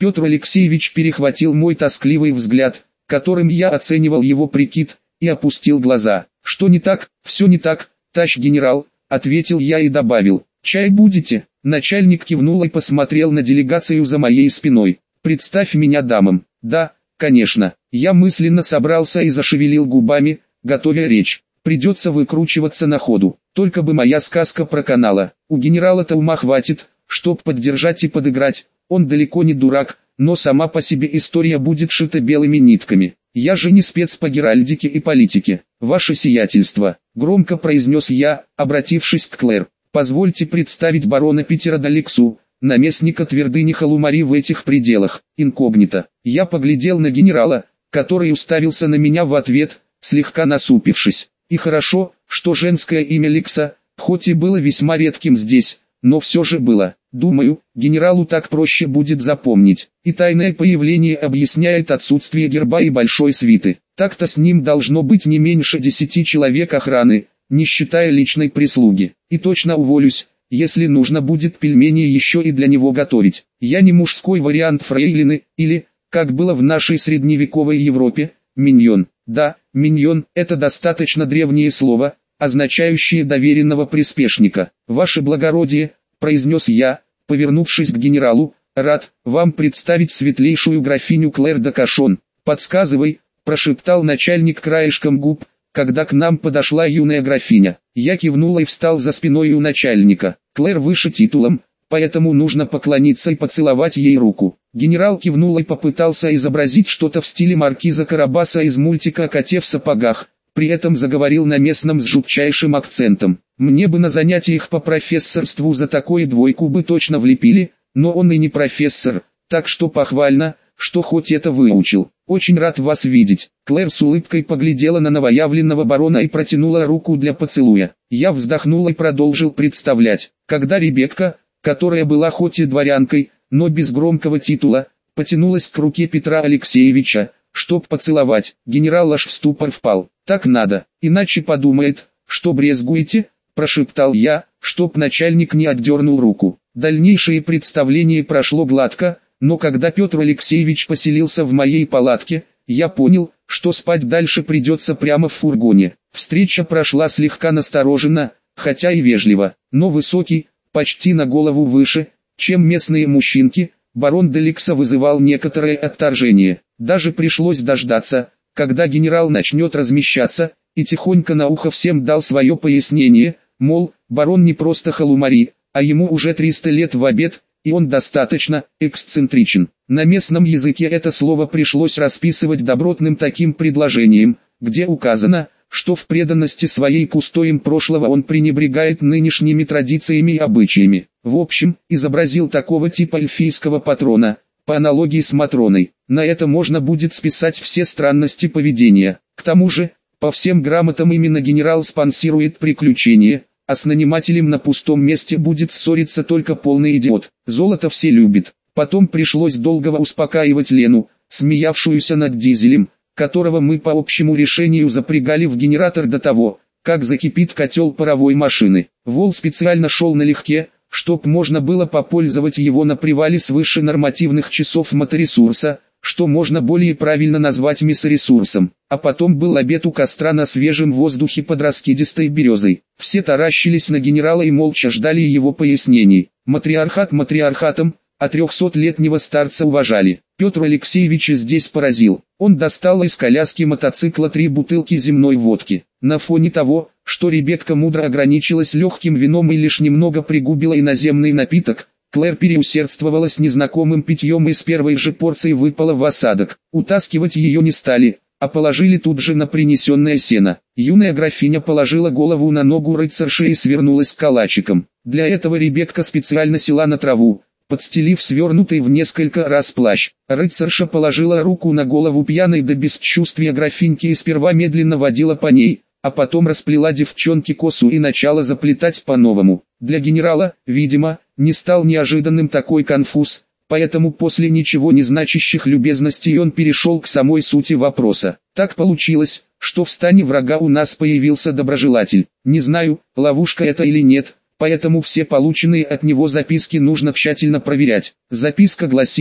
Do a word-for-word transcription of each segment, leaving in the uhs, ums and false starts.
Петр Алексеевич перехватил мой тоскливый взгляд, которым я оценивал его прикид, и опустил глаза. «Что не так? Все не так, товарищ генерал», — ответил я и добавил. «Чай будете?» Начальник кивнул и посмотрел на делегацию за моей спиной. «Представь меня дамам». «Да, конечно». Я мысленно собрался и зашевелил губами, готовя речь. Придется выкручиваться на ходу. Только бы моя сказка проканала. У генерала-то ума хватит, чтоб поддержать и подыграть. Он далеко не дурак, но сама по себе история будет шита белыми нитками. Я же не спец по геральдике и политике. Ваше сиятельство, громко произнес я, обратившись к Клэр. Позвольте представить барона Питера Далексу, наместника твердыни Халумари в этих пределах, инкогнито. Я поглядел на генерала, который уставился на меня в ответ, слегка насупившись. И хорошо, что женское имя Лекса, хоть и было весьма редким здесь, но все же было. Думаю, генералу так проще будет запомнить. И тайное появление объясняет отсутствие герба и большой свиты. Так-то с ним должно быть не меньше десяти человек охраны, не считая личной прислуги. И точно уволюсь, если нужно будет пельмени еще и для него готовить. Я не мужской вариант фрейлины, или, как было в нашей средневековой Европе, миньон. Да, миньон – это достаточно древнее слово, означающее доверенного приспешника. Ваше благородие, произнес я, повернувшись к генералу, рад вам представить светлейшую графиню Клэр де Кашон. Подсказывай, прошептал начальник краешком губ, когда к нам подошла юная графиня. Я кивнул и встал за спиной у начальника. Клэр выше титулом, поэтому нужно поклониться и поцеловать ей руку. Генерал кивнул и попытался изобразить что-то в стиле маркиза Карабаса из мультика о коте в сапогах, при этом заговорил на местном с жутчайшим акцентом. Мне бы на занятиях по профессорству за такое двойку бы точно влепили, но он и не профессор, так что похвально, что хоть это выучил. Очень рад вас видеть. Клэр с улыбкой поглядела на новоявленного барона и протянула руку для поцелуя. Я вздохнул и продолжил представлять. Когда Ребекка, которая была хоть и дворянкой, но без громкого титула, потянулась к руке Петра Алексеевича, чтоб поцеловать, генерал аж в ступор впал. Так надо, иначе подумает, что брезгуете, прошептал я, чтоб начальник не отдернул руку. Дальнейшее представление прошло гладко, но когда Петр Алексеевич поселился в моей палатке, я понял, что спать дальше придется прямо в фургоне. Встреча прошла слегка настороженно, хотя и вежливо, но высокий, почти на голову выше, чем местные мужчинки, барон де Лекса вызывал некоторое отторжение. Даже пришлось дождаться, когда генерал начнет размещаться, и тихонько на ухо всем дал свое пояснение, мол, барон не просто халумари, а ему уже триста лет в обед, и он достаточно эксцентричен. На местном языке это слово пришлось расписывать добротным таким предложением, где указано, что в преданности своей к устоям прошлого он пренебрегает нынешними традициями и обычаями. В общем, изобразил такого типа эльфийского патрона, по аналогии с Матроной. На это можно будет списать все странности поведения. К тому же, по всем грамотам именно генерал спонсирует приключения, а с нанимателем на пустом месте будет ссориться только полный идиот. Золото все любят. Потом пришлось долго успокаивать Лену, смеявшуюся над дизелем, которого мы по общему решению запрягали в генератор до того, как закипит котел паровой машины. Вол специально шел налегке, чтоб можно было попользовать его на привале свыше нормативных часов моторесурса, что можно более правильно назвать мясоресурсом. А потом был обед у костра на свежем воздухе под раскидистой березой. Все таращились на генерала и молча ждали его пояснений. Матриархат матриархатом, а трехсотлетнего старца уважали. Петр Алексеевич здесь поразил. Он достал из коляски мотоцикла три бутылки земной водки. На фоне того, что Ребекка мудро ограничилась легким вином и лишь немного пригубила иноземный напиток, Клэр переусердствовала с незнакомым питьем и с первой же порции выпала в осадок. Утаскивать ее не стали, а положили тут же на принесенное сено. Юная графиня положила голову на ногу рыцарши и свернулась калачиком. Для этого Ребекка специально села на траву, подстелив свернутый в несколько раз плащ. Рыцарша положила руку на голову пьяной до бесчувствия графиньки и сперва медленно водила по ней, а потом расплела девчонке косу и начала заплетать по-новому. Для генерала, видимо, не стал неожиданным такой конфуз, поэтому после ничего не значащих любезностей он перешел к самой сути вопроса. Так получилось, что в стане врага у нас появился доброжелатель. Не знаю, ловушка это или нет, поэтому все полученные от него записки нужно тщательно проверять. Записка гласила,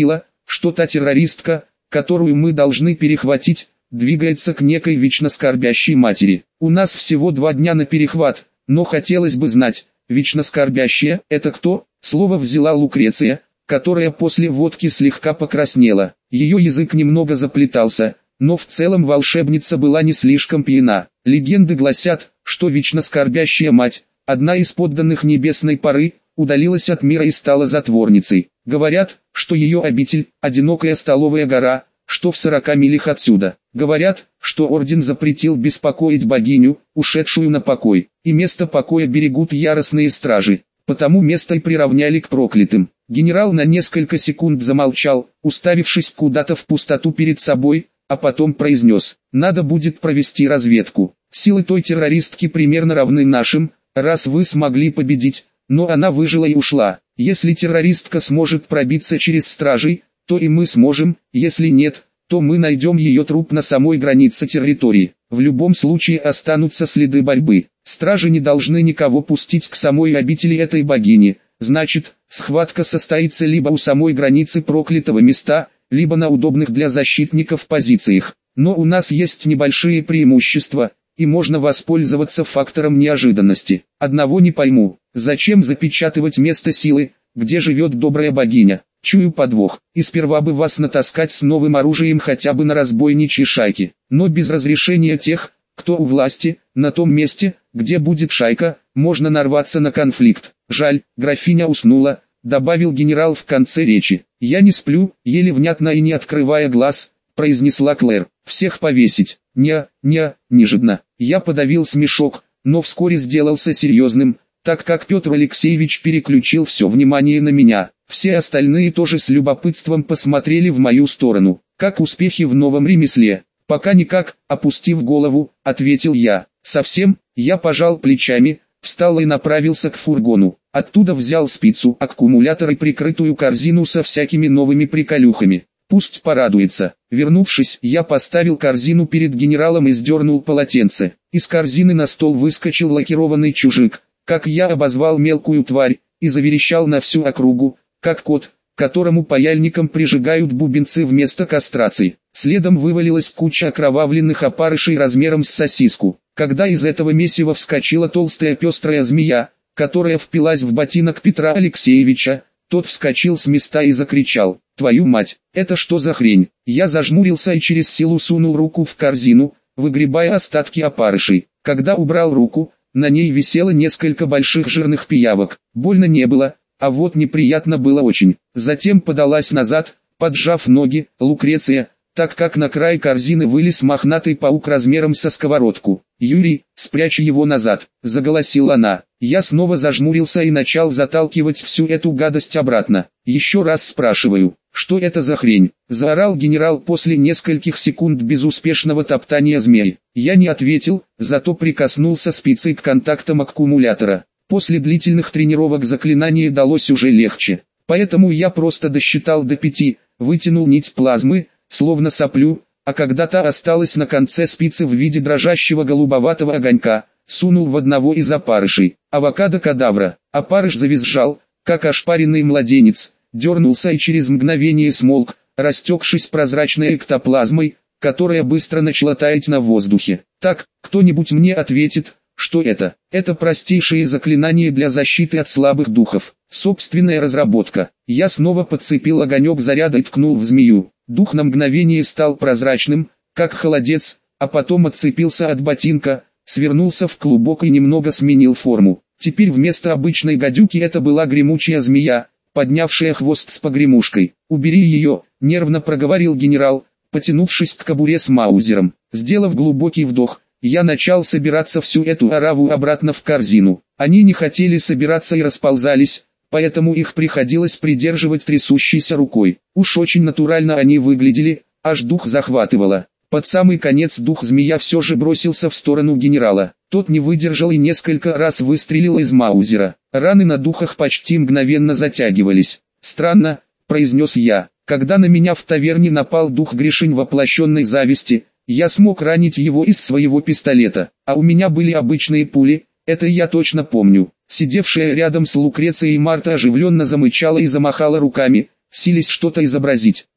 что та террористка, которую мы должны перехватить, двигается к некой вечно скорбящей матери. У нас всего два дня на перехват, но хотелось бы знать, вечно скорбящая – это кто? Слово взяла Лукреция, которая после водки слегка покраснела. Ее язык немного заплетался, но в целом волшебница была не слишком пьяна. Легенды гласят, что вечно скорбящая мать, одна из подданных небесной поры, удалилась от мира и стала затворницей. Говорят, что ее обитель – одинокая столовая гора, что в сорока милях отсюда. Говорят, что орден запретил беспокоить богиню, ушедшую на покой, и место покоя берегут яростные стражи, потому место и приравняли к проклятым. Генерал на несколько секунд замолчал, уставившись куда-то в пустоту перед собой, а потом произнес: «Надо будет провести разведку. Силы той террористки примерно равны нашим, раз вы смогли победить, но она выжила и ушла. Если террористка сможет пробиться через стражей, то и мы сможем, если нет, то мы найдем ее труп на самой границе территории. В любом случае останутся следы борьбы. Стражи не должны никого пустить к самой обители этой богини, значит, схватка состоится либо у самой границы проклятого места, либо на удобных для защитников позициях. Но у нас есть небольшие преимущества, и можно воспользоваться фактором неожиданности. Одного не пойму, зачем запечатывать место силы, где живет добрая богиня? Чую подвох, и сперва бы вас натаскать с новым оружием хотя бы на разбойничьи шайки, но без разрешения тех, кто у власти, на том месте, где будет шайка, можно нарваться на конфликт. Жаль, графиня уснула, добавил генерал в конце речи. Я не сплю, еле внятно и не открывая глаз, произнесла Клэр. Всех повесить. Не, не, неожиданно. Я подавил смешок, но вскоре сделался серьезным, так как Петр Алексеевич переключил все внимание на меня. Все остальные тоже с любопытством посмотрели в мою сторону. Как успехи в новом ремесле? Пока никак, опустив голову, ответил я. Совсем, я пожал плечами, встал и направился к фургону. Оттуда взял спицу, аккумулятор и прикрытую корзину со всякими новыми приколюхами. Пусть порадуется. Вернувшись, я поставил корзину перед генералом и сдернул полотенце. Из корзины на стол выскочил лакированный чужик, как я обозвал мелкую тварь, и заверещал на всю округу, как кот, которому паяльником прижигают бубенцы вместо кастрации. Следом вывалилась куча окровавленных опарышей размером с сосиску. Когда из этого месива вскочила толстая пестрая змея, которая впилась в ботинок Петра Алексеевича, тот вскочил с места и закричал: «Твою мать, это что за хрень?» Я зажмурился и через силу сунул руку в корзину, выгребая остатки опарышей. Когда убрал руку, на ней висело несколько больших жирных пиявок. Больно не было, а вот неприятно было очень. Затем подалась назад, поджав ноги, Лукреция, так как на край корзины вылез мохнатый паук размером со сковородку. «Юрий, спрячь его назад», — заголосила она. Я снова зажмурился и начал заталкивать всю эту гадость обратно. «Еще раз спрашиваю, что это за хрень?» — заорал генерал после нескольких секунд безуспешного топтания змей. Я не ответил, зато прикоснулся спицей к контактам аккумулятора. После длительных тренировок заклинание далось уже легче. Поэтому я просто досчитал до пяти, вытянул нить плазмы, словно соплю, а когда та осталась на конце спицы в виде дрожащего голубоватого огонька, сунул в одного из опарышей. Авокадо-кадавра. Опарыш завизжал, как ошпаренный младенец, дернулся и через мгновение смолк, растекшись прозрачной эктоплазмой, которая быстро начала таять на воздухе. Так, кто-нибудь мне ответит, что это? Это простейшее заклинание для защиты от слабых духов. Собственная разработка. Я снова подцепил огонек заряда и ткнул в змею. Дух на мгновение стал прозрачным, как холодец, а потом отцепился от ботинка, свернулся в клубок и немного сменил форму. Теперь вместо обычной гадюки это была гремучая змея, поднявшая хвост с погремушкой. «Убери ее», — нервно проговорил генерал, потянувшись к кобуре с маузером. Сделав глубокий вдох, я начал собираться всю эту ораву обратно в корзину. Они не хотели собираться и расползались, поэтому их приходилось придерживать трясущейся рукой. Уж очень натурально они выглядели, аж дух захватывало. Под самый конец дух змея все же бросился в сторону генерала. Тот не выдержал и несколько раз выстрелил из маузера. Раны на духах почти мгновенно затягивались. «Странно», — произнес я, — «когда на меня в таверне напал дух Гришинь воплощенной зависти, я смог ранить его из своего пистолета, а у меня были обычные пули, это я точно помню». Сидевшая рядом с Лукрецией Марта оживленно замычала и замахала руками, силясь что-то изобразить.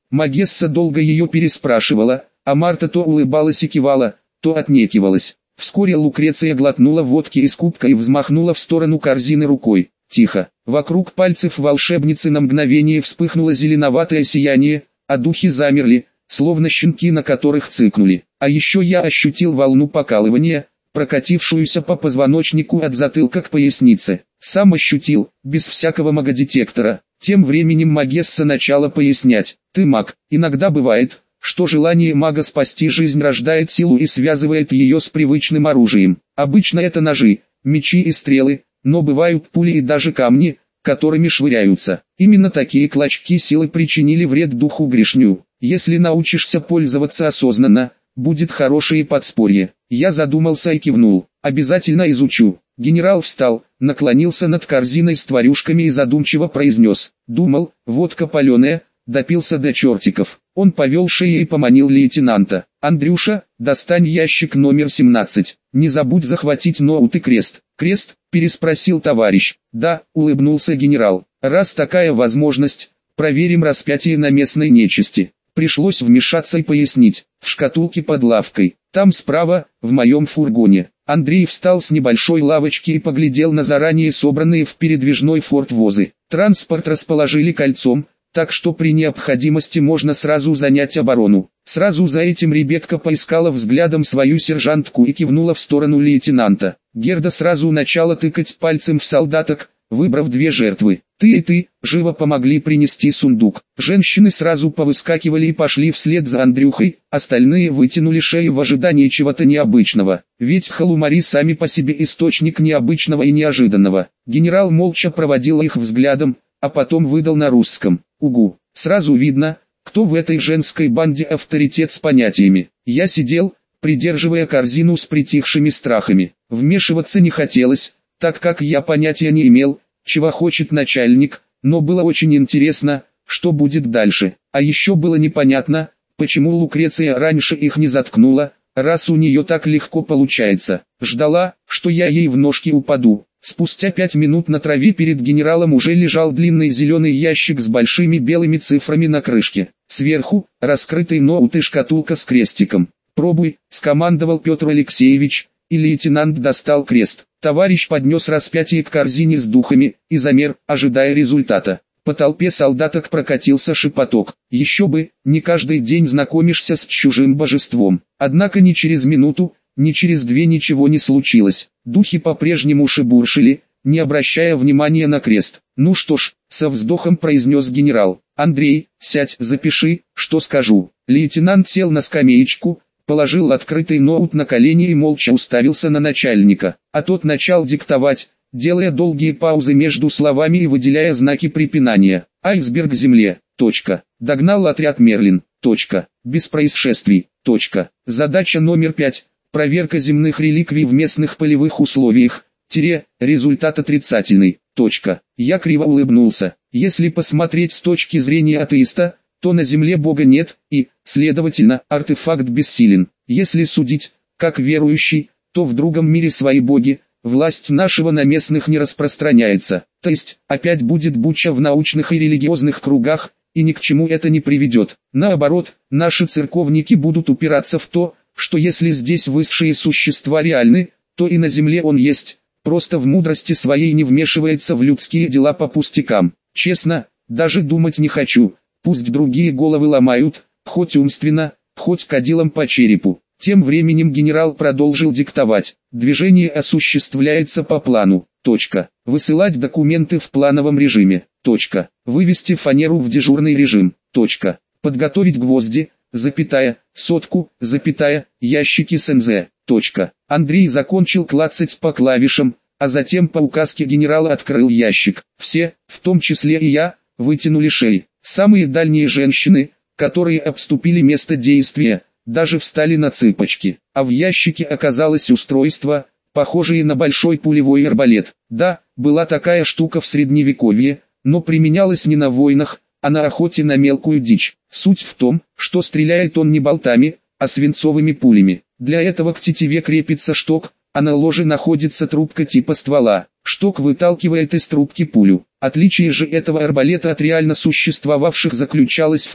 Магесса долго ее переспрашивала, а Марта то улыбалась и кивала, то отнекивалась. Вскоре Лукреция глотнула водки из кубка и взмахнула в сторону корзины рукой. Тихо. Вокруг пальцев волшебницы на мгновение вспыхнуло зеленоватое сияние, а духи замерли, словно щенки, на которых цыкнули. А еще я ощутил волну покалывания, прокатившуюся по позвоночнику от затылка к пояснице. Сам ощутил, без всякого магодетектора. Тем временем Магесса начала пояснять. Ты маг, иногда бывает, что желание мага спасти жизнь рождает силу и связывает ее с привычным оружием. Обычно это ножи, мечи и стрелы, но бывают пули и даже камни, которыми швыряются. Именно такие клочки силы причинили вред духу грешню. Если научишься пользоваться осознанно, будет хорошее подспорье. Я задумался и кивнул. Обязательно изучу. Генерал встал, наклонился над корзиной с тварюшками и задумчиво произнес. Думал, водка паленая, допился до чертиков. Он повел шею и поманил лейтенанта. «Андрюша, достань ящик номер семнадцать. Не забудь захватить ноут и крест». «Крест?» – переспросил товарищ. «Да», – улыбнулся генерал. «Раз такая возможность, проверим распятие на местной нечисти». Пришлось вмешаться и пояснить. В шкатулке под лавкой. Там справа, в моем фургоне. Андрей встал с небольшой лавочки и поглядел на заранее собранные в передвижной форт возы. Транспорт расположили кольцом, так что при необходимости можно сразу занять оборону. Сразу за этим Ребекка поискала взглядом свою сержантку и кивнула в сторону лейтенанта. Герда сразу начала тыкать пальцем в солдаток, выбрав две жертвы. Ты и ты, живо помогли принести сундук. Женщины сразу повыскакивали и пошли вслед за Андрюхой, остальные вытянули шеи в ожидании чего-то необычного. Ведь халумари сами по себе источник необычного и неожиданного. Генерал молча проводил их взглядом, а потом выдал на русском. Угу. Сразу видно, кто в этой женской банде авторитет с понятиями. Я сидел, придерживая корзину с притихшими страхами. Вмешиваться не хотелось, так как я понятия не имел, чего хочет начальник, но было очень интересно, что будет дальше. А еще было непонятно, почему Лукреция раньше их не заткнула, раз у нее так легко получается. Ждала, что я ей в ножки упаду. Спустя пять минут на траве перед генералом уже лежал длинный зеленый ящик с большими белыми цифрами на крышке. Сверху, раскрытый ноут и шкатулка с крестиком. «Пробуй», — скомандовал Петр Алексеевич, и лейтенант достал крест. Товарищ поднес распятие к корзине с духами и замер, ожидая результата. По толпе солдаток прокатился шепоток. Еще бы, не каждый день знакомишься с чужим божеством. Однако ни через минуту, ни через две ничего не случилось. Духи по-прежнему шебуршили, не обращая внимания на крест. «Ну что ж», — со вздохом произнес генерал. «Андрей, сядь, запиши, что скажу». Лейтенант сел на скамеечку, положил открытый ноут на колени и молча уставился на начальника. А тот начал диктовать, делая долгие паузы между словами и выделяя знаки препинания. «Айсберг земле. Точка. Догнал отряд Мерлин. Точка. Без происшествий. Точка. Задача номер пять. Проверка земных реликвий в местных полевых условиях. Тире. Результат отрицательный. Точка». Я криво улыбнулся. Если посмотреть с точки зрения атеиста, то на земле Бога нет, и, следовательно, артефакт бессилен. Если судить, как верующий, то в другом мире свои боги, власть нашего на местных не распространяется. То есть, опять будет буча в научных и религиозных кругах, и ни к чему это не приведет. Наоборот, наши церковники будут упираться в то, что если здесь высшие существа реальны, то и на земле он есть, просто в мудрости своей не вмешивается в людские дела по пустякам. Честно, даже думать не хочу. Пусть другие головы ломают, хоть умственно, хоть кадилом по черепу. Тем временем генерал продолжил диктовать. Движение осуществляется по плану. Точка. Высылать документы в плановом режиме. Точка. Вывести фанеру в дежурный режим. Точка. Подготовить гвозди, запятая, сотку, запятая, ящики с эн зэ. Точка. Андрей закончил клацать по клавишам, а затем по указке генерала открыл ящик. Все, в том числе и я, вытянули шеи. Самые дальние женщины, которые обступили место действия, даже встали на цыпочки. А в ящике оказалось устройство, похожее на большой пулевой арбалет. Да, была такая штука в средневековье, но применялась не на войнах, а на охоте на мелкую дичь. Суть в том, что стреляет он не болтами, а свинцовыми пулями. Для этого к тетиве крепится шток, а на ложе находится трубка типа ствола. Шток выталкивает из трубки пулю. Отличие же этого арбалета от реально существовавших заключалось в том,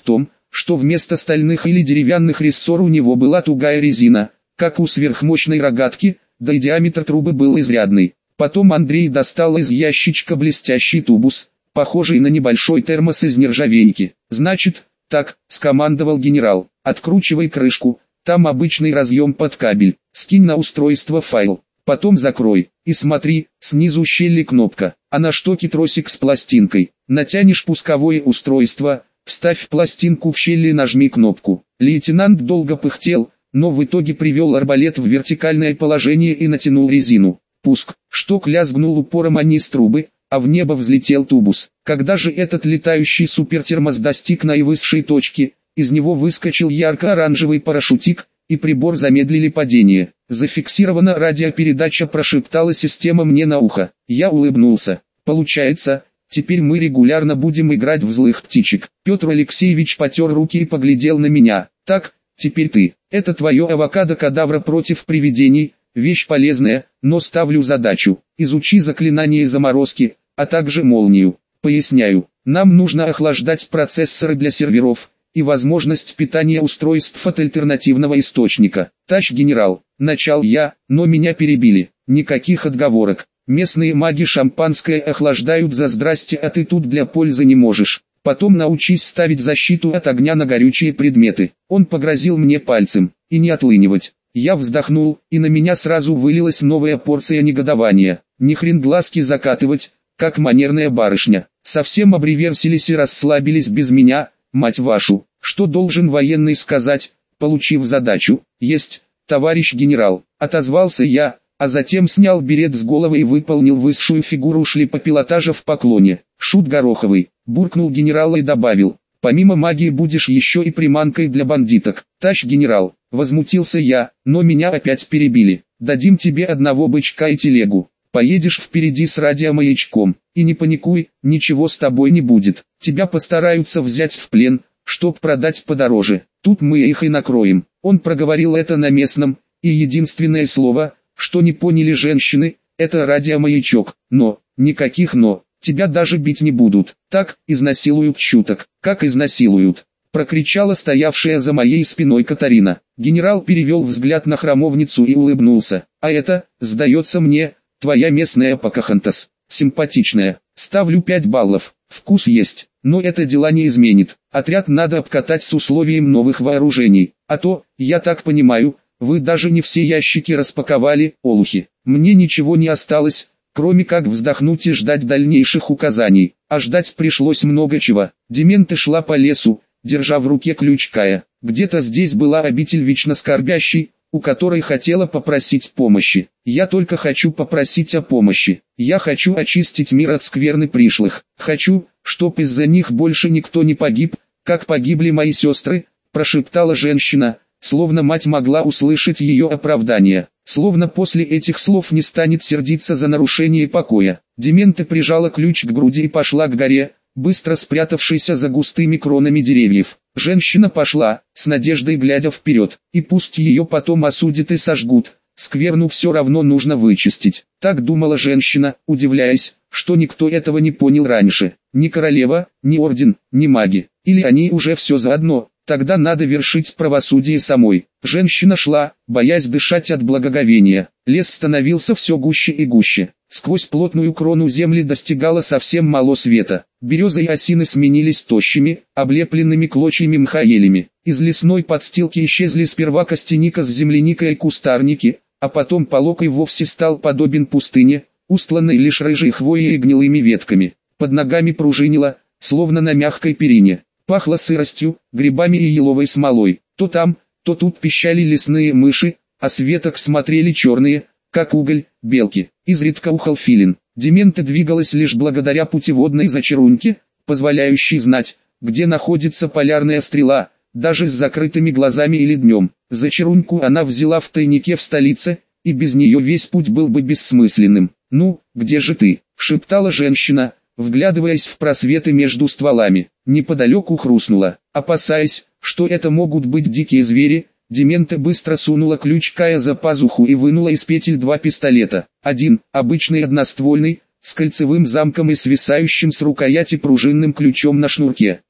что вместо стальных или деревянных рессор у него была тугая резина, как у сверхмощной рогатки, да и диаметр трубы был изрядный. Потом Андрей достал из ящичка блестящий тубус, похожий на небольшой термос из нержавейки. «Значит, так», — скомандовал генерал, — «откручивай крышку, там обычный разъем под кабель, скинь на устройство файл, потом закрой, и смотри, снизу щели кнопка, а на штоке тросик с пластинкой, натянешь пусковое устройство, вставь пластинку в щель и нажми кнопку». Лейтенант долго пыхтел, но в итоге привел арбалет в вертикальное положение и натянул резину. Пуск, шток лязгнул упором о низ трубы, а в небо взлетел тубус. Когда же этот летающий супертермос достиг наивысшей точки, из него выскочил ярко-оранжевый парашютик, и прибор замедлили падение. «Зафиксирована радиопередача», прошептала система мне на ухо. Я улыбнулся. «Получается, теперь мы регулярно будем играть в злых птичек». Петр Алексеевич потер руки и поглядел на меня. «Так, теперь ты. Это твое авокадо-кадавра против привидений. Вещь полезная, но ставлю задачу. Изучи заклинание заморозки, а также молнию. Поясняю, нам нужно охлаждать процессоры для серверов, и возможность питания устройств от альтернативного источника. Товарищ генерал, начал я, но меня перебили. Никаких отговорок. Местные маги шампанское охлаждают за здрасте, а ты тут для пользы не можешь. Потом научись ставить защиту от огня на горючие предметы. Он погрозил мне пальцем, и не отлынивать. Я вздохнул, и на меня сразу вылилась новая порция негодования. Ни хрен глазки закатывать, как манерная барышня. Совсем обреверсились и расслабились без меня, мать вашу. Что должен военный сказать, получив задачу? Есть, товарищ генерал, отозвался я, а затем снял берет с головы и выполнил высшую фигуру шлепопилотажа в поклоне. Шут Гороховый, буркнул генерал и добавил, помимо магии будешь еще и приманкой для бандиток. Товарищ генерал, возмутился я, но меня опять перебили. Дадим тебе одного бычка и телегу. Поедешь впереди с радиомаячком, и не паникуй, ничего с тобой не будет. Тебя постараются взять в плен, чтоб продать подороже. Тут мы их и накроем. Он проговорил это на местном, и единственное слово, что не поняли женщины, это радиомаячок. Но, никаких но, тебя даже бить не будут. Так, изнасилуют чуток. Как изнасилуют? Прокричала стоявшая за моей спиной Катарина. Генерал перевел взгляд на храмовницу и улыбнулся. А это, сдается мне, твоя местная Покахонтас. Симпатичная. Ставлю пять баллов. Вкус есть, но это дела не изменит. Отряд надо обкатать с условием новых вооружений. А то, я так понимаю, вы даже не все ящики распаковали, олухи. Мне ничего не осталось, кроме как вздохнуть и ждать дальнейших указаний. А ждать пришлось много чего. Демента шла по лесу, держа в руке ключ Кая. Где-то здесь была обитель вечно скорбящей, у которой хотела попросить помощи. Я только хочу попросить о помощи. Я хочу очистить мир от скверны пришлых. Хочу, чтоб из-за них больше никто не погиб, как погибли мои сестры, прошептала женщина, словно мать могла услышать ее оправдание. Словно после этих слов не станет сердиться за нарушение покоя. Демента прижала ключ к груди и пошла к горе, быстро спрятавшейся за густыми кронами деревьев. Женщина пошла, с надеждой глядя вперед, и пусть ее потом осудят и сожгут, скверну все равно нужно вычистить. Так думала женщина, удивляясь, что никто этого не понял раньше. Ни королева, ни орден, ни маги. Или они уже все заодно, тогда надо вершить правосудие самой. Женщина шла, боясь дышать от благоговения. Лес становился все гуще и гуще. Сквозь плотную крону земли достигало совсем мало света. Березы и осины сменились тощими, облепленными клочьями мха елями. Из лесной подстилки исчезли сперва костяника с земляникой и кустарники, а потом полог и вовсе стал подобен пустыне, устланной лишь рыжей хвоей и гнилыми ветками. Под ногами пружинило, словно на мягкой перине. Пахло сыростью, грибами и еловой смолой. То там, то тут пищали лесные мыши, а с веток смотрели черные, как уголь, белки. Изредка ухал филин. Демента двигалась лишь благодаря путеводной зачаруньке, позволяющей знать, где находится полярная стрела, даже с закрытыми глазами или днем. Зачаруньку она взяла в тайнике в столице, и без нее весь путь был бы бессмысленным. «Ну, где же ты?» — шептала женщина, вглядываясь в просветы между стволами. Неподалеку хрустнула. Опасаясь, что это могут быть дикие звери, Демента быстро сунула ключ Кая за пазуху и вынула из петель два пистолета. Один, обычный одноствольный, с кольцевым замком и свисающим с рукояти пружинным ключом на шнурке.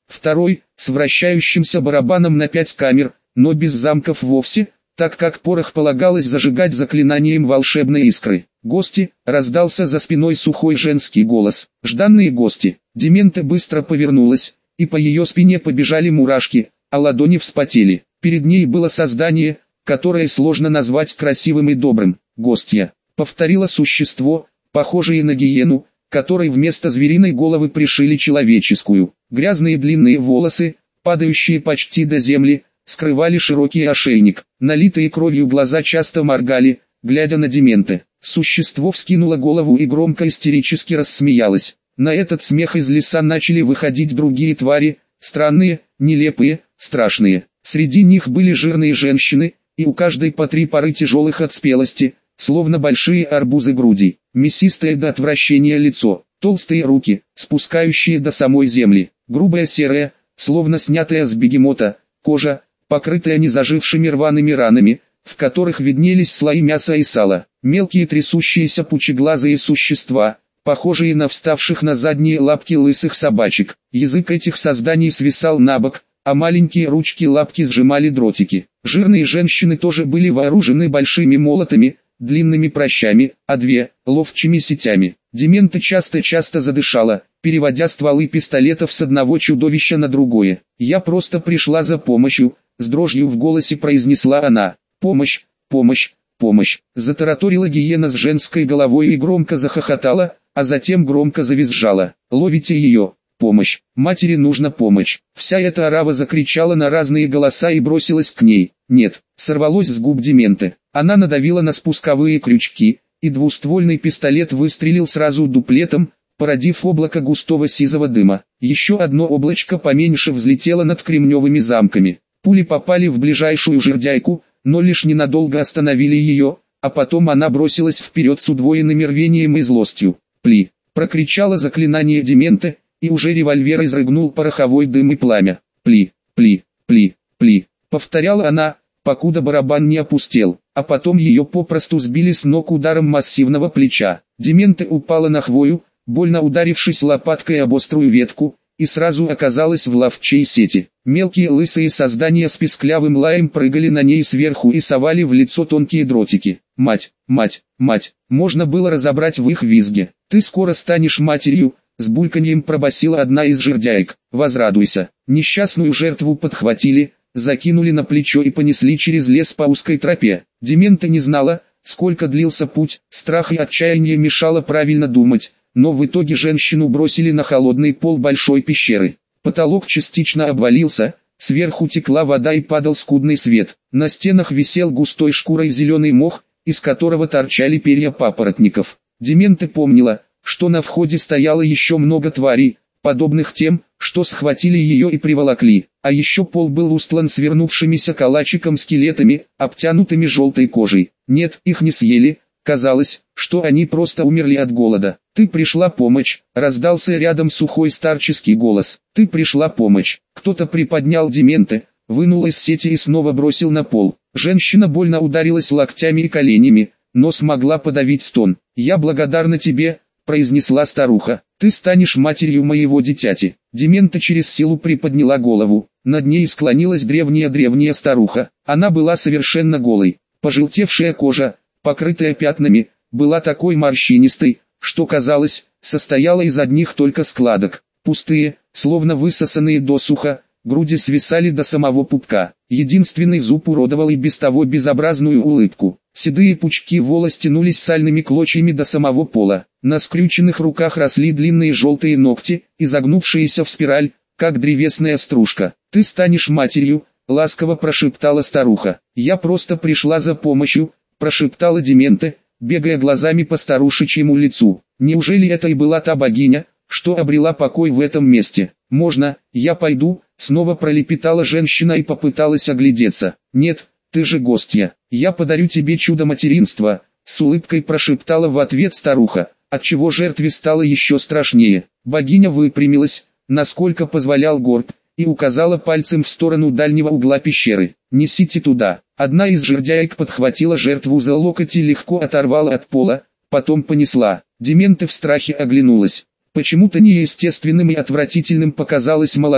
Второй, с вращающимся барабаном на пять камер, но без замков вовсе, так как порох полагалось зажигать заклинанием волшебной искры. «Гости!» — раздался за спиной сухой женский голос. «Жданные гости!» Демента быстро повернулась, и по ее спине побежали мурашки, а ладони вспотели. Перед ней было создание, которое сложно назвать красивым и добрым. «Гостья!» — повторило существо, похожее на гиену, которой вместо звериной головы пришили человеческую. Грязные длинные волосы, падающие почти до земли, скрывали широкий ошейник. Налитые кровью глаза часто моргали, глядя на Дементе. Существо вскинуло голову и громко истерически рассмеялось. На этот смех из леса начали выходить другие твари, странные, нелепые, страшные. Среди них были жирные женщины, и у каждой по три пары тяжелых от спелости, словно большие арбузы груди, мясистое до отвращения лицо, толстые руки, спускающие до самой земли, грубая серая, словно снятая с бегемота, кожа, покрытая незажившими рваными ранами, в которых виднелись слои мяса и сала, мелкие трясущиеся пучеглазые существа, похожие на вставших на задние лапки лысых собачек. Язык этих созданий свисал на бок, а маленькие ручки-лапки сжимали дротики. Жирные женщины тоже были вооружены большими молотами, длинными пращами, а две — ловчими сетями. Демента часто-часто задышала, переводя стволы пистолетов с одного чудовища на другое. «Я просто пришла за помощью», — с дрожью в голосе произнесла она. «Помощь, помощь, помощь!» Затараторила гиена с женской головой и громко захохотала, а затем громко завизжала. «Ловите ее! Помощь! Матери нужна помощь!» Вся эта орава закричала на разные голоса и бросилась к ней. «Нет!» Сорвалось с губ Дементы. Она надавила на спусковые крючки, и двуствольный пистолет выстрелил сразу дуплетом, породив облако густого сизого дыма. Еще одно облачко поменьше взлетело над кремневыми замками. Пули попали в ближайшую жердяйку, но лишь ненадолго остановили ее, а потом она бросилась вперед с удвоенным рвением и злостью. «Пли!» — прокричало заклинание Дементы, и уже револьвер изрыгнул пороховой дым и пламя. «Пли! Пли! Пли! Пли!» — повторяла она, покуда барабан не опустел, а потом ее попросту сбили с ног ударом массивного плеча. Дементе упала на хвою, больно ударившись лопаткой об острую ветку, и сразу оказалась в ловчей сети. Мелкие лысые создания с писклявым лаем прыгали на ней сверху и совали в лицо тонкие дротики. «Мать, мать, мать!» Можно было разобрать в их визге. «Ты скоро станешь матерью!» С бульканьем пробасила одна из жердяек. «Возрадуйся!» Несчастную жертву подхватили, закинули на плечо и понесли через лес по узкой тропе. Демента не знала, сколько длился путь, страх и отчаяние мешало правильно думать, но в итоге женщину бросили на холодный пол большой пещеры. Потолок частично обвалился, сверху текла вода и падал скудный свет. На стенах висел густой шкурой зеленый мох, из которого торчали перья папоротников. Демента помнила, что на входе стояло еще много тварей, подобных тем, что схватили ее и приволокли, а еще пол был устлан свернувшимися калачиком скелетами, обтянутыми желтой кожей. Нет, их не съели, казалось, что они просто умерли от голода. «Ты пришла помочь», — раздался рядом сухой старческий голос. «Ты пришла помочь». Кто-то приподнял Дементе, вынул из сети и снова бросил на пол. Женщина больно ударилась локтями и коленями, но смогла подавить стон. «Я благодарна тебе», — произнесла старуха. «Ты станешь матерью моего дитяти». Демента через силу приподняла голову. Над ней склонилась древняя-древняя старуха. Она была совершенно голой. Пожелтевшая кожа, покрытая пятнами, была такой морщинистой, что казалось, состояла из одних только складок. Пустые, словно высосанные досуха, груди свисали до самого пупка. Единственный зуб уродовал и без того безобразную улыбку. Седые пучки волос тянулись сальными клочьями до самого пола. На скрюченных руках росли длинные желтые ногти, изогнувшиеся в спираль, как древесная стружка. «Ты станешь матерью», — ласково прошептала старуха. «Я просто пришла за помощью», — прошептала Дементе, бегая глазами по старушечьему лицу. Неужели это и была та богиня, что обрела покой в этом месте? «Можно, я пойду», — снова пролепетала женщина и попыталась оглядеться. «Нет, ты же гостья, я подарю тебе чудо материнства», — с улыбкой прошептала в ответ старуха, отчего жертве стало еще страшнее. Богиня выпрямилась, насколько позволял горб, и указала пальцем в сторону дальнего угла пещеры. «Несите туда». Одна из жердяек подхватила жертву за локоть и легко оторвала от пола, потом понесла. Дементе в страхе оглянулась. Почему-то неестественным и отвратительным показалось молоко,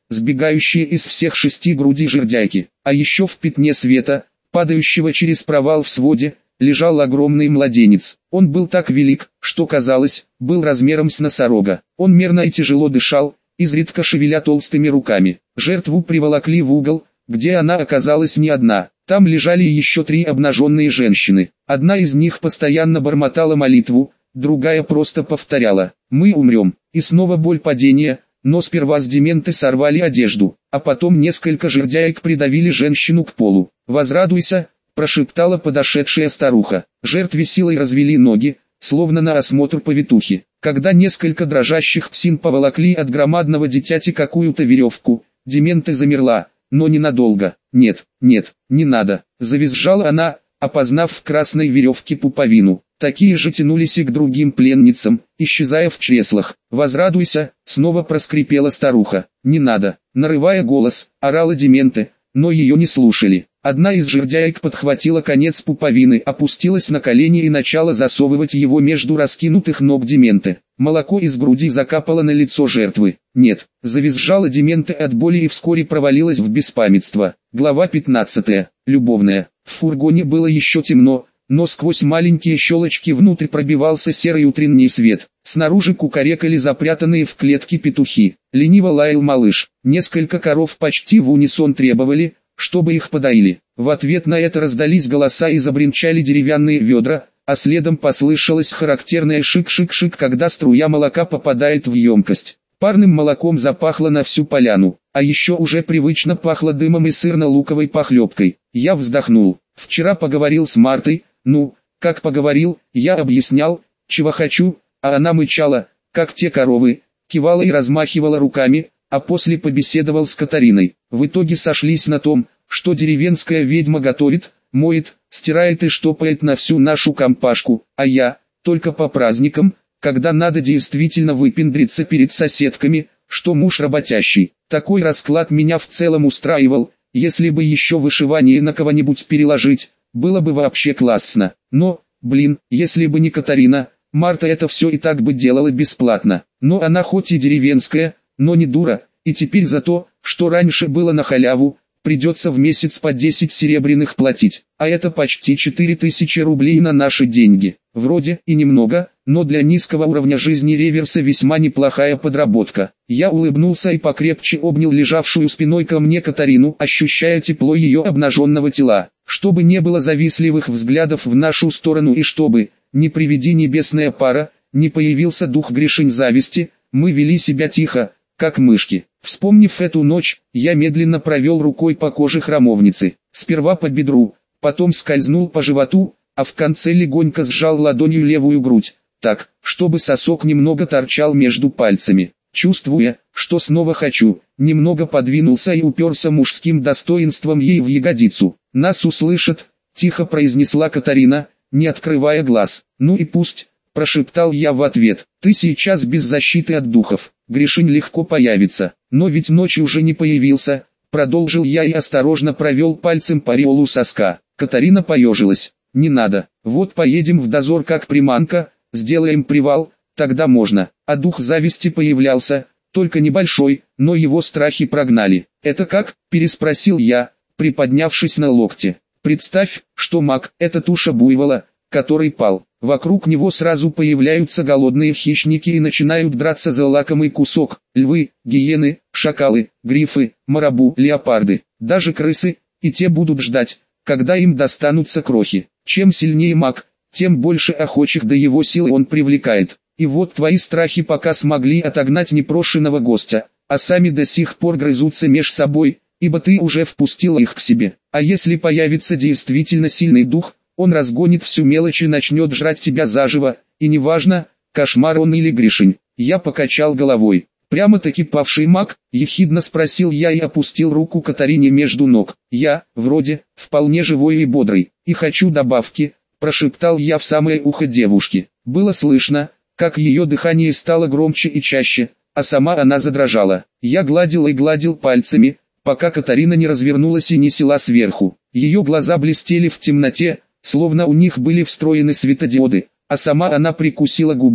сбегающие из всех шести грудей жердяйки. А еще в пятне света, падающего через провал в своде, лежал огромный младенец. Он был так велик, что казалось, был размером с носорога. Он мерно и тяжело дышал, изредка шевеля толстыми руками. Жертву приволокли в угол, где она оказалась не одна. Там лежали еще три обнаженные женщины. Одна из них постоянно бормотала молитву, другая просто повторяла: «Мы умрем». И снова боль падения, но сперва с дементы сорвали одежду, а потом несколько жердяек придавили женщину к полу. «Возрадуйся», — прошептала подошедшая старуха. Жертве силой развели ноги, словно на осмотр повитухи. Когда несколько дрожащих псин поволокли от громадного дитяти какую-то веревку, дементы замерла, но ненадолго. «Нет, нет, не надо», — завизжала она, опознав в красной веревке пуповину. Такие же тянулись и к другим пленницам, исчезая в чреслах. «Возрадуйся», — снова проскрипела старуха. «Не надо», — нарывая голос, орала дементы, но ее не слушали. Одна из жердяек подхватила конец пуповины, опустилась на колени и начала засовывать его между раскинутых ног дементы. Молоко из груди закапало на лицо жертвы. «Нет», — завизжала дементы от боли и вскоре провалилась в беспамятство. Глава пятнадцатая. Любовная. В фургоне было еще темно, но сквозь маленькие щелочки внутрь пробивался серый утренний свет. Снаружи кукарекали запрятанные в клетки петухи. Лениво лаял малыш. Несколько коров почти в унисон требовали, чтобы их подоили. В ответ на это раздались голоса и забринчали деревянные ведра, а следом послышалось характерное шик-шик-шик, когда струя молока попадает в емкость. Парным молоком запахло на всю поляну, а еще уже привычно пахло дымом и сырно-луковой похлебкой. Я вздохнул. Вчера поговорил с Мартой, ну, как поговорил, я объяснял, чего хочу, а она мычала, как те коровы, кивала и размахивала руками, а после побеседовал с Катариной. В итоге сошлись на том, что деревенская ведьма готовит, моет, стирает и штопает на всю нашу компашку, а я, только по праздникам, когда надо действительно выпендриться перед соседками, что муж работящий. Такой расклад меня в целом устраивал, если бы еще вышивание на кого-нибудь переложить, было бы вообще классно. Но, блин, если бы не Катарина, Марта это все и так бы делала бесплатно. Но она хоть и деревенская, но не дура, и теперь за то, что раньше было на халяву, придется в месяц по десять серебряных платить, а это почти четыре тысячи рублей на наши деньги. Вроде и немного, но для низкого уровня жизни реверса весьма неплохая подработка. Я улыбнулся и покрепче обнял лежавшую спиной ко мне Катарину, ощущая тепло ее обнаженного тела. Чтобы не было завистливых взглядов в нашу сторону и чтобы, не приведи небесная пара, не появился дух Гришень зависти, мы вели себя тихо, как мышки. Вспомнив эту ночь, я медленно провел рукой по коже храмовницы, сперва по бедру, потом скользнул по животу, а в конце легонько сжал ладонью левую грудь, так, чтобы сосок немного торчал между пальцами. Чувствуя, что снова хочу, немного подвинулся и уперся мужским достоинством ей в ягодицу. «Нас услышат», — тихо произнесла Катарина, не открывая глаз. «Ну и пусть», — прошептал я в ответ. «Ты сейчас без защиты от духов, Гришень легко появится». «Но ведь ночью уже не появился», — продолжил я и осторожно провел пальцем по ореолу соска. Катарина поежилась. «Не надо, вот поедем в дозор как приманка, сделаем привал, тогда можно». А дух зависти появлялся, только небольшой, но его страхи прогнали. «Это как?» – переспросил я, приподнявшись на локте. «Представь, что маг – это туша буйвола, который пал. Вокруг него сразу появляются голодные хищники и начинают драться за лакомый кусок. Львы, гиены, шакалы, грифы, марабу, леопарды, даже крысы, и те будут ждать, когда им достанутся крохи. Чем сильнее маг, тем больше охочих до его силы он привлекает. И вот твои страхи пока смогли отогнать непрошенного гостя, а сами до сих пор грызутся меж собой, ибо ты уже впустила их к себе. А если появится действительно сильный дух, он разгонит всю мелочь и начнет жрать тебя заживо, и неважно, кошмар он или Гришень». Я покачал головой. «Прямо-таки павший маг?» – ехидно спросил я и опустил руку Катарине между ног. «Я, вроде, вполне живой и бодрый, и хочу добавки», – прошептал я в самое ухо девушки. Было слышно, как ее дыхание стало громче и чаще, а сама она задрожала. Я гладил и гладил пальцами, пока Катарина не развернулась и не села сверху. Ее глаза блестели в темноте, словно у них были встроены светодиоды, а сама она прикусила губу,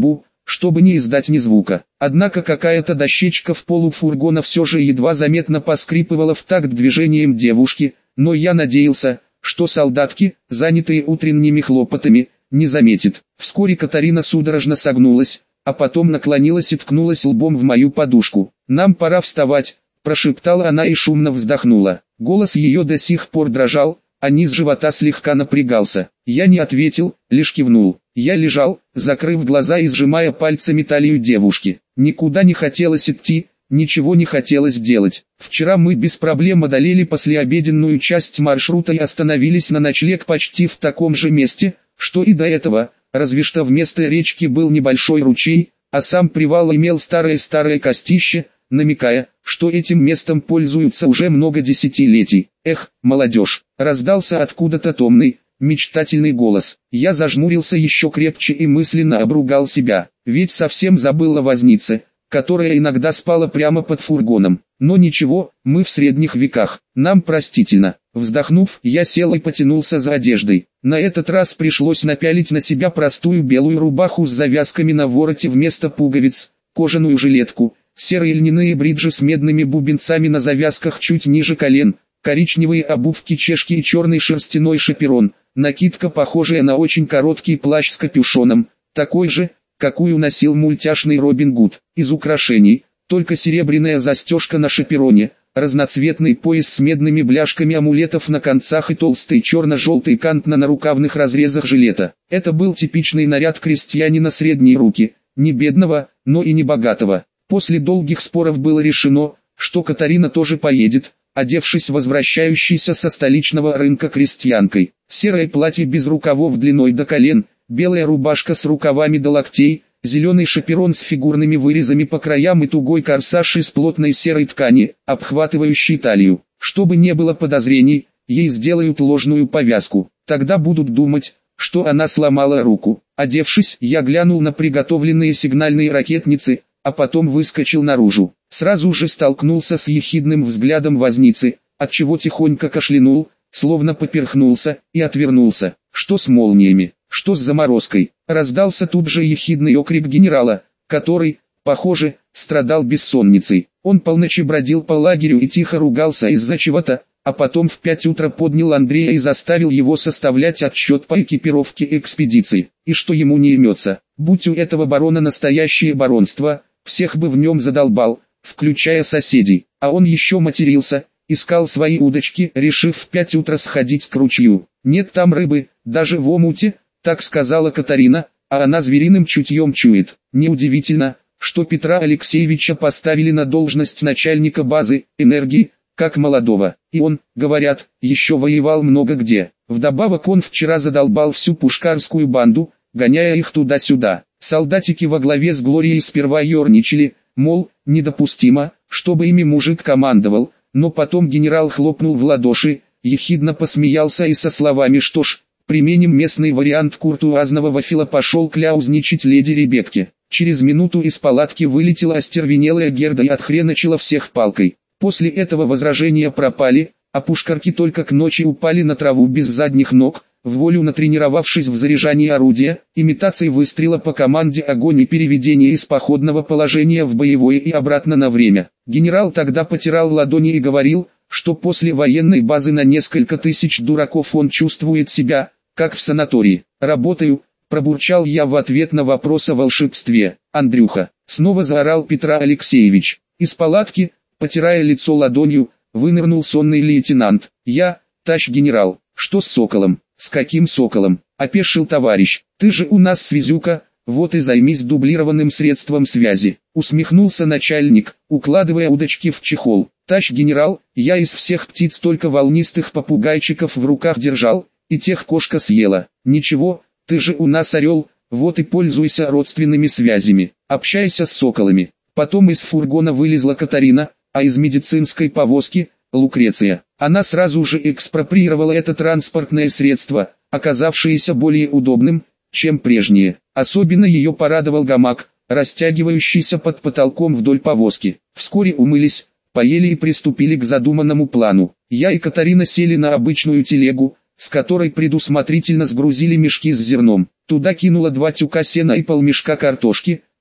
чтобы не издать ни звука. Однако какая-то дощечка в полу фургона все же едва заметно поскрипывала в такт движением девушки, но я надеялся, что солдатки, занятые утренними хлопотами, не заметят. Вскоре Катарина судорожно согнулась, а потом наклонилась и ткнулась лбом в мою подушку. «Нам пора вставать», – прошептала она и шумно вздохнула. Голос ее до сих пор дрожал, а низ живота слегка напрягался. Я не ответил, лишь кивнул. Я лежал, закрыв глаза и сжимая пальцами талию девушки. Никуда не хотелось идти, ничего не хотелось делать. Вчера мы без проблем одолели послеобеденную часть маршрута и остановились на ночлег почти в таком же месте, что и до этого, разве что вместо речки был небольшой ручей, а сам привал имел старое-старое костище, намекая, что этим местом пользуются уже много десятилетий. «Эх, молодежь!» — раздался откуда-то томный, мечтательный голос. Я зажмурился еще крепче и мысленно обругал себя, ведь совсем забыл о вознице, которая иногда спала прямо под фургоном. Но ничего, мы в средних веках, нам простительно. Вздохнув, я сел и потянулся за одеждой. На этот раз пришлось напялить на себя простую белую рубаху с завязками на вороте вместо пуговиц, кожаную жилетку, серые льняные бриджи с медными бубенцами на завязках чуть ниже колен, коричневые обувки чешки и черный шерстяной шаперон, накидка, похожая на очень короткий плащ с капюшоном, такой же, какую носил мультяшный Робин Гуд. Из украшений, только серебряная застежка на шапероне, разноцветный пояс с медными бляшками амулетов на концах и толстый черно-желтый кант на нарукавных разрезах жилета. Это был типичный наряд крестьянина средней руки, не бедного, но и не богатого. После долгих споров было решено, что Катарина тоже поедет, одевшись возвращающейся со столичного рынка крестьянкой. Серое платье без рукавов длиной до колен, белая рубашка с рукавами до локтей, зеленый шаперон с фигурными вырезами по краям и тугой корсаж из плотной серой ткани, обхватывающий талию. Чтобы не было подозрений, ей сделают ложную повязку. Тогда будут думать, что она сломала руку. Одевшись, я глянул на приготовленные сигнальные ракетницы, а потом выскочил наружу. Сразу же столкнулся с ехидным взглядом возницы, отчего тихонько кашлянул, словно поперхнулся, и отвернулся. Что с молниями? Что с заморозкой? Раздался тут же ехидный окрик генерала, который, похоже, страдал бессонницей. Он полночи бродил по лагерю и тихо ругался из-за чего-то, а потом в пять утра поднял Андрея и заставил его составлять отчет по экипировке экспедиции. И что ему не имется? Будь у этого барона настоящее баронство, всех бы в нем задолбал, включая соседей. А он еще матерился, искал свои удочки, решив в пять утра сходить к ручью. Нет там рыбы, даже в омуте, так сказала Катарина, а она звериным чутьем чует. Неудивительно, что Петра Алексеевича поставили на должность начальника базы энергии, как молодого. И он, говорят, еще воевал много где. Вдобавок он вчера задолбал всю пушкарскую банду, гоняя их туда-сюда. Солдатики во главе с Глорией сперва ерничали, мол, недопустимо, чтобы ими мужик командовал, но потом генерал хлопнул в ладоши, ехидно посмеялся и со словами «что ж, применим местный вариант куртуазного вафила» пошел кляузничать леди Ребекке. Через минуту из палатки вылетела остервенелая Герда и отхреначила всех палкой. После этого возражения пропали, а пушкарки только к ночи упали на траву без задних ног, вволю натренировавшись в заряжании орудия, имитации выстрела по команде огонь и переведение из походного положения в боевое и обратно на время. Генерал тогда потирал ладони и говорил, что после военной базы на несколько тысяч дураков он чувствует себя, как в санатории. «Работаю», — пробурчал я в ответ на вопрос о волшебстве. «Андрюха», — снова заорал Петра Алексеевич. Из палатки, потирая лицо ладонью, вынырнул сонный лейтенант. «Я, товарищ генерал». «Что с соколом?» «С каким соколом?» — опешил товарищ. «Ты же у нас связюка, вот и займись дублированным средством связи», — усмехнулся начальник, укладывая удочки в чехол. «Товарищ генерал, я из всех птиц только волнистых попугайчиков в руках держал, и тех кошка съела». «Ничего, ты же у нас орел, вот и пользуйся родственными связями, общайся с соколами». Потом из фургона вылезла Катарина, а из медицинской повозки – Лукреция. Она сразу же экспроприировала это транспортное средство, оказавшееся более удобным, чем прежние. Особенно ее порадовал гамак, растягивающийся под потолком вдоль повозки. Вскоре умылись, поели и приступили к задуманному плану. Я и Катарина сели на обычную телегу, с которой предусмотрительно сгрузили мешки с зерном. Туда кинула два тюка сена и полмешка картошки,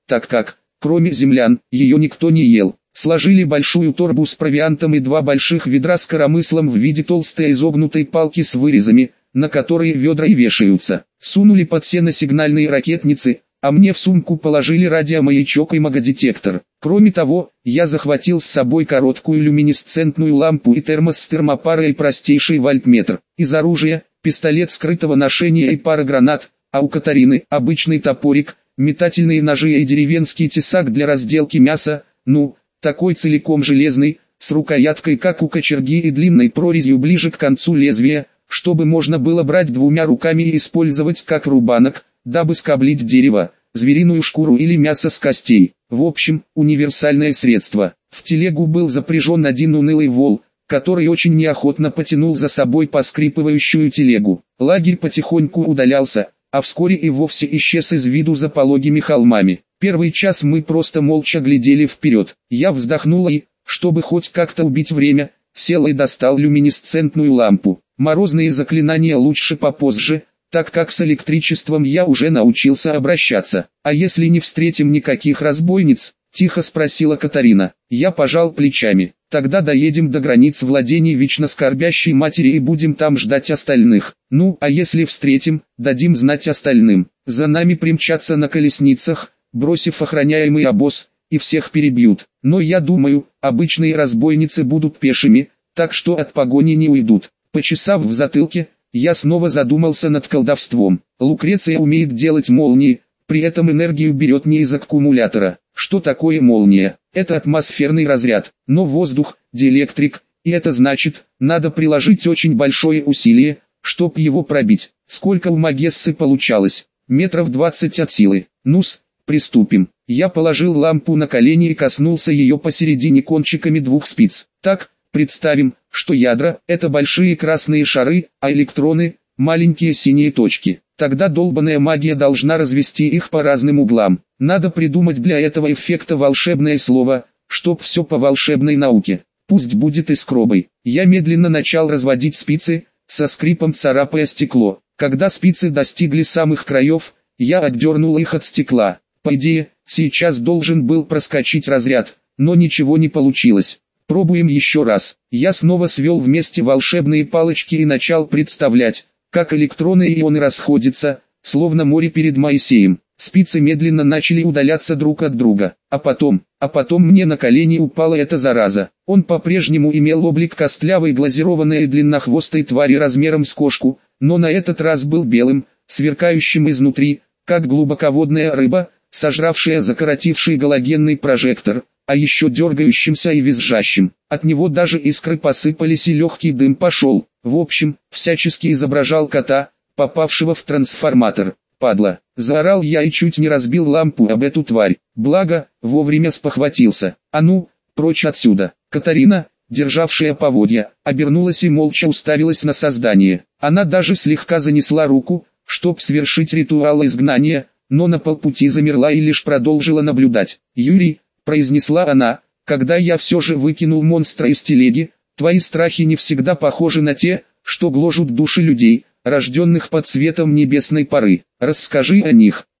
так как, кроме землян, ее никто не ел. Сложили большую торбу с провиантом и два больших ведра с коромыслом в виде толстой изогнутой палки с вырезами, на которые ведра и вешаются. Сунули под сено сигнальные ракетницы, а мне в сумку положили радиомаячок и магодетектор. Кроме того, я захватил с собой короткую люминесцентную лампу и термос с термопарой и простейший вольтметр. Из оружия, пистолет скрытого ношения и пара гранат, а у Катарины обычный топорик, метательные ножи и деревенский тесак для разделки мяса, ну, такой целиком железный, с рукояткой как у кочерги и длинной прорезью ближе к концу лезвия, чтобы можно было брать двумя руками и использовать как рубанок, дабы скоблить дерево, звериную шкуру или мясо с костей. В общем, универсальное средство. В телегу был запряжен один унылый вол, который очень неохотно потянул за собой поскрипывающую телегу. Лагерь потихоньку удалялся, а вскоре и вовсе исчез из виду за пологими холмами. Первый час мы просто молча глядели вперед. Я вздохнула и, чтобы хоть как-то убить время, сел и достал люминесцентную лампу. Морозные заклинания лучше попозже, так как с электричеством я уже научился обращаться. А если не встретим никаких разбойниц? Тихо спросила Катарина. Я пожал плечами. Тогда доедем до границ владений вечно скорбящей матери и будем там ждать остальных. Ну, а если встретим, дадим знать остальным. За нами примчатся на колесницах, бросив охраняемый обоз, и всех перебьют. Но я думаю, обычные разбойницы будут пешими, так что от погони не уйдут. Почесав в затылке, я снова задумался над колдовством. Лукреция умеет делать молнии, при этом энергию берет не из аккумулятора. Что такое молния? Это атмосферный разряд, но воздух, диэлектрик, и это значит, надо приложить очень большое усилие, чтоб его пробить. Сколько у Магессы получалось? Метров двадцать от силы. Ну-с, приступим. Я положил лампу на колени и коснулся ее посередине кончиками двух спиц. Так, представим, что ядра – это большие красные шары, а электроны – маленькие синие точки. Тогда долбаная магия должна развести их по разным углам. Надо придумать для этого эффекта волшебное слово, чтоб все по волшебной науке. Пусть будет искробой. Я медленно начал разводить спицы, со скрипом царапая стекло. Когда спицы достигли самых краев, я отдернул их от стекла. По идее, сейчас должен был проскочить разряд, но ничего не получилось. Пробуем еще раз. Я снова свел вместе волшебные палочки и начал представлять, как электроны и ионы расходятся, словно море перед Моисеем. Спицы медленно начали удаляться друг от друга. А потом, а потом мне на колени упала эта зараза. Он по-прежнему имел облик костлявой глазированной и длиннохвостой твари размером с кошку, но на этот раз был белым, сверкающим изнутри, как глубоководная рыба, сожравшая закоротивший галогенный прожектор, а еще дергающимся и визжащим. От него даже искры посыпались и легкий дым пошел. В общем, всячески изображал кота, попавшего в трансформатор. Падла, заорал я и чуть не разбил лампу об эту тварь. Благо, вовремя спохватился. А ну, прочь отсюда. Катарина, державшая поводья, обернулась и молча уставилась на создание. Она даже слегка занесла руку, чтоб свершить ритуал изгнания, но на полпути замерла и лишь продолжила наблюдать. «Юрий», — произнесла она, — «когда я все же выкинул монстра из телеги, твои страхи не всегда похожи на те, что гложут души людей, рожденных под светом небесной поры. Расскажи о них».